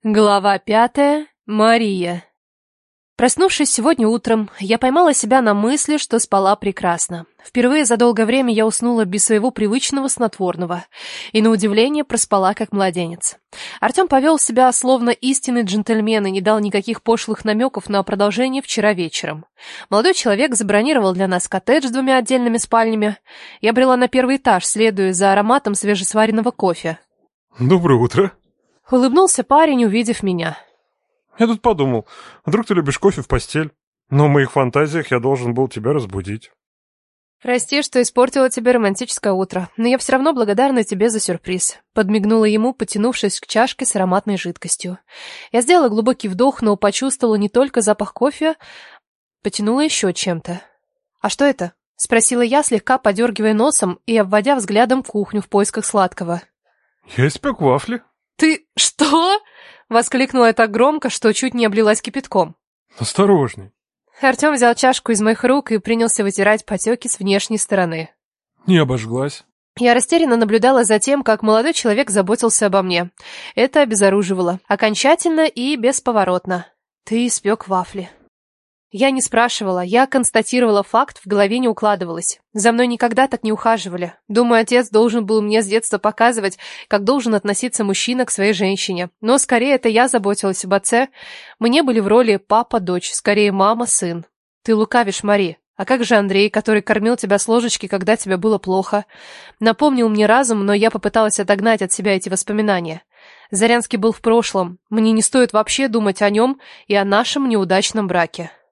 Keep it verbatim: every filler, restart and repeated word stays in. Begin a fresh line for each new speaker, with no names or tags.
Глава пятая. Мария. Проснувшись сегодня утром, я поймала себя на мысли, что спала прекрасно. Впервые за долгое время я уснула без своего привычного снотворного. И, на удивление, проспала как младенец. Артем повел себя словно истинный джентльмен и не дал никаких пошлых намеков на продолжение вчера вечером. Молодой человек забронировал для нас коттедж с двумя отдельными спальнями. Я брела на первый этаж, следуя за ароматом свежесваренного кофе.
«Доброе утро!»
Улыбнулся парень, увидев меня.
«Я тут подумал, вдруг ты любишь кофе в постель? Но в моих фантазиях я должен был тебя разбудить».
«Прости, что испортила тебе романтическое утро, но я все равно благодарна тебе за сюрприз», — подмигнула ему, потянувшись к чашке с ароматной жидкостью. Я сделала глубокий вдох, но почувствовала не только запах кофе, потянула еще чем-то. «А что это?» — спросила я, слегка подергивая носом и обводя взглядом кухню в поисках сладкого.
«Я испек вафли».
«Ты что?» — воскликнула я так громко, что чуть не облилась кипятком.
«Осторожней».
Артем взял чашку из моих рук и принялся вытирать потеки с внешней стороны.
«Не обожглась».
Я растерянно наблюдала за тем, как молодой человек заботился обо мне. Это обезоруживало. Окончательно и бесповоротно. «Ты испек вафли». Я не спрашивала, я констатировала факт, в голове не укладывалось. За мной никогда так не ухаживали. Думаю, отец должен был мне с детства показывать, как должен относиться мужчина к своей женщине. Но скорее это я заботилась об отце. Мы не были в роли папа-дочь, скорее мама-сын. Ты лукавишь, Мари. А как же Андрей, который кормил тебя с ложечки, когда тебе было плохо? Напомнил мне разум, но я попыталась отогнать от себя эти воспоминания. Зарянский был в прошлом. Мне не стоит вообще думать о нем и о нашем неудачном браке.